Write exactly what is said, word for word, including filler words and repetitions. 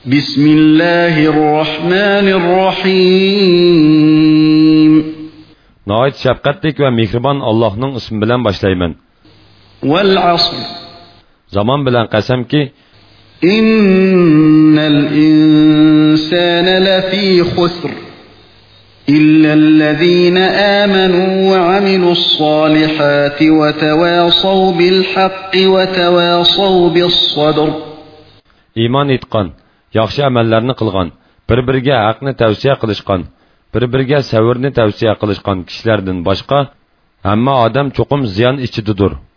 بسم الله الرحمن الرحيم نهايت şefqatlik ve mehriban Allah'ın ismi bilen başlayman. والعصر Zaman bilen qasam ki إن الإنسان لفي خسر إلا الذين آمنوا وعملوا الصالحات وتواصوا بالحق وتواصوا بالصبر. iman etqan, yaxshi amallarni qilgan, bir-biriga haqni tavsiya qilishgan, bir-biriga savrni tavsiya qilishgan kishilardan boshqa hamma odam cho'qim ziyon ichidadir.